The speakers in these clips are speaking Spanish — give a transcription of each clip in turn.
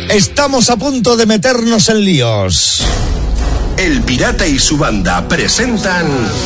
Estamos a punto de meternos en líos. El Pirata y su banda presentan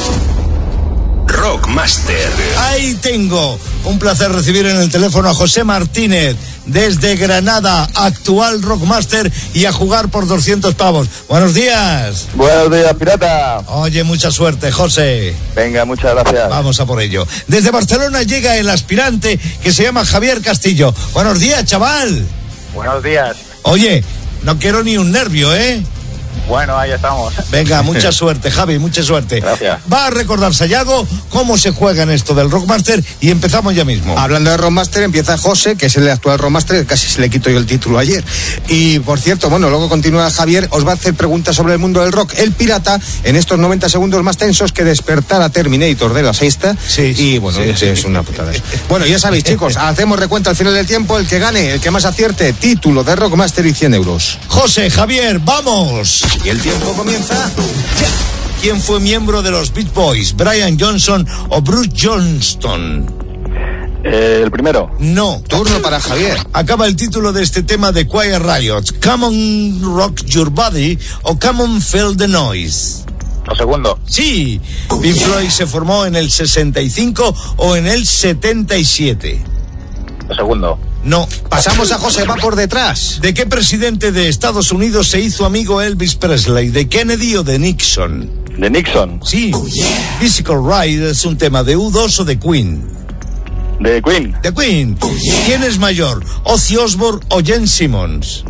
Rockmaster. Ahí tengo un placer recibir en el teléfono a José Martínez desde Granada, actual Rockmaster, y a jugar por 200 pavos. Buenos días. Buenos días, Pirata. Oye, mucha suerte, José. Venga, muchas gracias. Vamos a por ello. Desde Barcelona llega el aspirante que se llama Javier Castillo. Buenos días, chaval. Buenos días. Oye, no quiero ni un nervio, ¿eh? Bueno, ahí estamos. Venga, mucha suerte, Javi, mucha suerte. Gracias. Va a recordar Sayago cómo se juega en esto del Rockmaster y empezamos ya mismo. Hablando de Rockmaster, empieza José, que es el actual Rockmaster, casi se le quito yo el título ayer. Y, por cierto, bueno, luego continúa Javier, os va a hacer preguntas sobre el mundo del rock. El Pirata, en estos 90 segundos más tensos que despertar a Terminator de la sexta. Sí. Y, bueno, sí. Es una putada. Bueno, ya sabéis, chicos, hacemos recuento al final del tiempo, el que gane, el que más acierte, título de Rockmaster y 100 euros. José, Javier, ¡vamos! Y el tiempo comienza ya. ¿Quién fue miembro de los Beach Boys? ¿Brian Johnson o Bruce Johnston? El primero. No. Turno para Javier. Acaba el título de este tema de Quiet Riot. Come on, rock your body o Come on, feel the noise. Lo segundo. Sí. Pink Floyd se formó en el 65 o en el 77. Lo segundo. No. Pasamos a José, va por detrás. ¿De qué presidente de Estados Unidos se hizo amigo Elvis Presley? ¿De Kennedy o de Nixon? De Nixon. Sí. Physical Ride es un tema de U2 o de Queen. De Queen. De Queen. ¿Quién es mayor? ¿Ozzy Osbourne o Gene Simmons?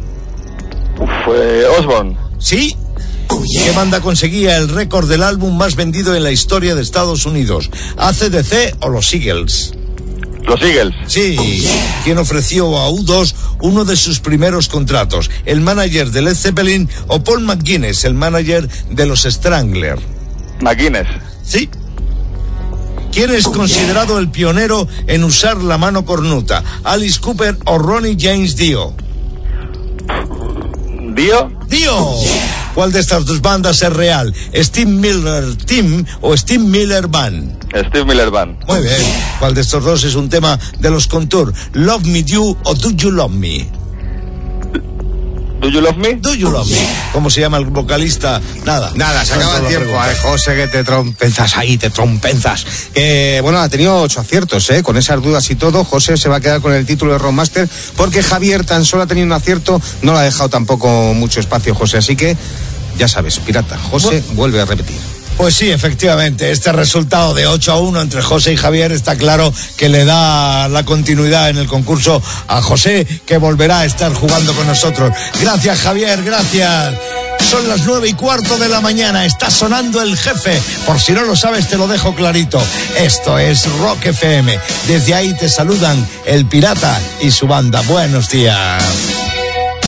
Osbourne. Sí. ¿Qué banda conseguía el récord del álbum más vendido en la historia de Estados Unidos? ¿AC/DC o los Eagles? Los Eagles. Sí. ¿Quién ofreció a U2 uno de sus primeros contratos? ¿El manager de Led Zeppelin o Paul McGuinness, el manager de los Strangler? McGuinness. Sí. ¿Quién es considerado el pionero en usar la mano cornuta? ¿Alice Cooper o Ronnie James Dio? ¿Dio? ¡Dio! ¿Cuál de estas dos bandas es real? ¿Steve Miller Team o Steve Miller Band? Steve Miller Band. Muy bien. ¿Cuál de estos dos es un tema de los Contour? ¿Love Me Do o Do You Love Me? ¿Do You Love Me? Do You Love Me. ¿Cómo se llama el vocalista? Nada, se acaba el tiempo. Ay, José, que te trompenzas ahí, te trompenzas. Bueno, ha tenido 8 aciertos, con esas dudas y todo. José se va a quedar con el título de Rockmaster, porque Javier tan solo ha tenido un acierto, no le ha dejado tampoco mucho espacio, José. Así que, ya sabes, Pirata, José vuelve a repetir. Pues sí, efectivamente, este resultado de 8-1 entre José y Javier está claro que le da la continuidad en el concurso a José, que volverá a estar jugando con nosotros. Gracias, Javier, gracias. Son las 9:15 de la mañana, está sonando El Jefe. Por si no lo sabes, te lo dejo clarito. Esto es Rock FM. Desde ahí te saludan El Pirata y su banda. Buenos días.